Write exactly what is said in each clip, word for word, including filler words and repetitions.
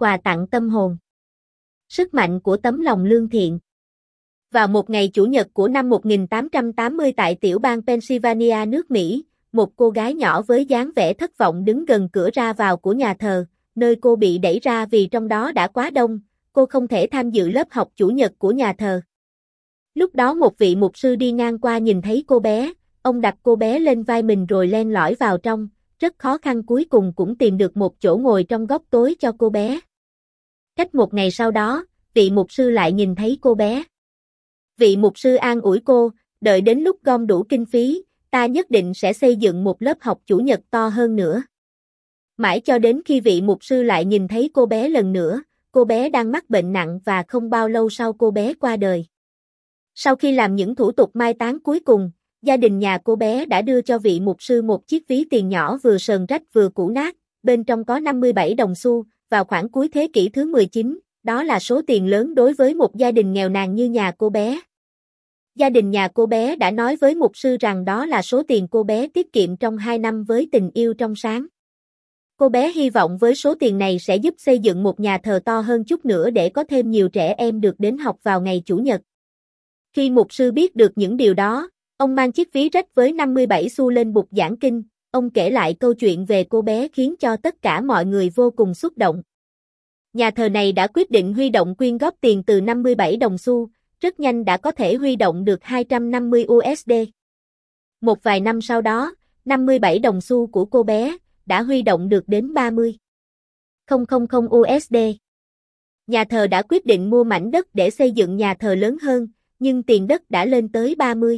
quà tặng tâm hồn. Sức mạnh của tấm lòng lương thiện. Vào một ngày Chủ nhật của năm một nghìn tám trăm tám mươi tại tiểu bang Pennsylvania nước Mỹ, một cô gái nhỏ với dáng vẻ thất vọng đứng gần cửa ra vào của nhà thờ, nơi cô bị đẩy ra vì trong đó đã quá đông, cô không thể tham dự lớp học Chủ nhật của nhà thờ. Lúc đó một vị mục sư đi ngang qua nhìn thấy cô bé, ông đặt cô bé lên vai mình rồi len lỏi vào trong, rất khó khăn cuối cùng cũng tìm được một chỗ ngồi trong góc tối cho cô bé. Cách một ngày sau đó, vị mục sư lại nhìn thấy cô bé. Vị mục sư an ủi cô, đợi đến lúc gom đủ kinh phí, ta nhất định sẽ xây dựng một lớp học Chủ nhật to hơn nữa. Mãi cho đến khi vị mục sư lại nhìn thấy cô bé lần nữa, cô bé đang mắc bệnh nặng và không bao lâu sau cô bé qua đời. Sau khi làm những thủ tục mai táng cuối cùng, gia đình nhà cô bé đã đưa cho vị mục sư một chiếc ví tiền nhỏ vừa sờn rách vừa cũ nát, bên trong có năm mươi bảy đồng xu, vào khoảng cuối thế kỷ thứ mười chín, đó là số tiền lớn đối với một gia đình nghèo nàn như nhà cô bé. Gia đình nhà cô bé đã nói với mục sư rằng đó là số tiền cô bé tiết kiệm trong hai năm với tình yêu trong sáng. Cô bé hy vọng với số tiền này sẽ giúp xây dựng một nhà thờ to hơn chút nữa để có thêm nhiều trẻ em được đến học vào ngày Chủ nhật. Khi mục sư biết được những điều đó, ông mang chiếc ví rách với năm mươi bảy xu lên bục giảng kinh, ông kể lại câu chuyện về cô bé khiến cho tất cả mọi người vô cùng xúc động. Nhà thờ này đã quyết định huy động quyên góp tiền từ năm mươi bảy đồng xu, rất nhanh đã có thể huy động được hai trăm năm mươi u ét đê. Một vài năm sau đó, năm mươi bảy đồng xu của cô bé đã huy động được đến ba mươi nghìn u ét đê. Nhà thờ đã quyết định mua mảnh đất để xây dựng nhà thờ lớn hơn, nhưng tiền đất đã lên tới ba mươi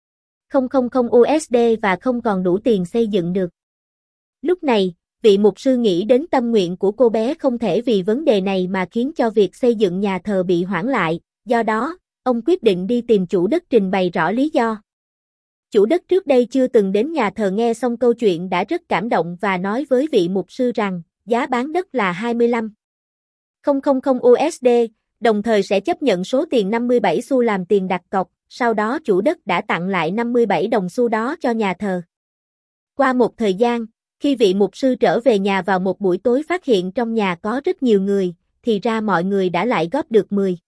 nghìn u ét đê và không còn đủ tiền xây dựng được. Lúc này, vị mục sư nghĩ đến tâm nguyện của cô bé không thể vì vấn đề này mà khiến cho việc xây dựng nhà thờ bị hoãn lại, do đó, ông quyết định đi tìm chủ đất trình bày rõ lý do. Chủ đất trước đây chưa từng đến nhà thờ nghe xong câu chuyện đã rất cảm động và nói với vị mục sư rằng, giá bán đất là hai mươi lăm nghìn u ét đê, đồng thời sẽ chấp nhận số tiền năm mươi bảy xu làm tiền đặt cọc, sau đó chủ đất đã tặng lại năm mươi bảy đồng xu đó cho nhà thờ. Qua một thời gian, khi vị mục sư trở về nhà vào một buổi tối phát hiện trong nhà có rất nhiều người, thì ra mọi người đã lại góp được mười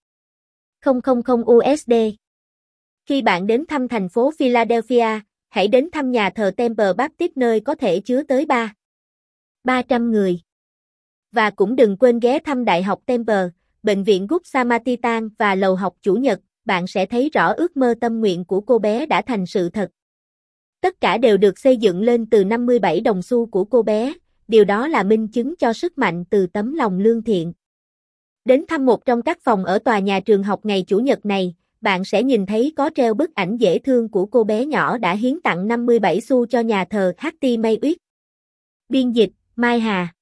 nghìn u ét đê. Khi bạn đến thăm thành phố Philadelphia, hãy đến thăm nhà thờ Temple Baptist nơi có thể chứa tới ba trăm người. Và cũng đừng quên ghé thăm Đại học Temple, Bệnh viện Good Samaritan và lầu học Chủ nhật, bạn sẽ thấy rõ ước mơ tâm nguyện của cô bé đã thành sự thật. Tất cả đều được xây dựng lên từ năm mươi bảy đồng xu của cô bé, điều đó là minh chứng cho sức mạnh từ tấm lòng lương thiện. Đến thăm một trong các phòng ở tòa nhà trường học ngày Chủ nhật này, bạn sẽ nhìn thấy có treo bức ảnh dễ thương của cô bé nhỏ đã hiến tặng năm mươi bảy xu cho nhà thờ hát tê May Uyết. Biên dịch, Mai Hà.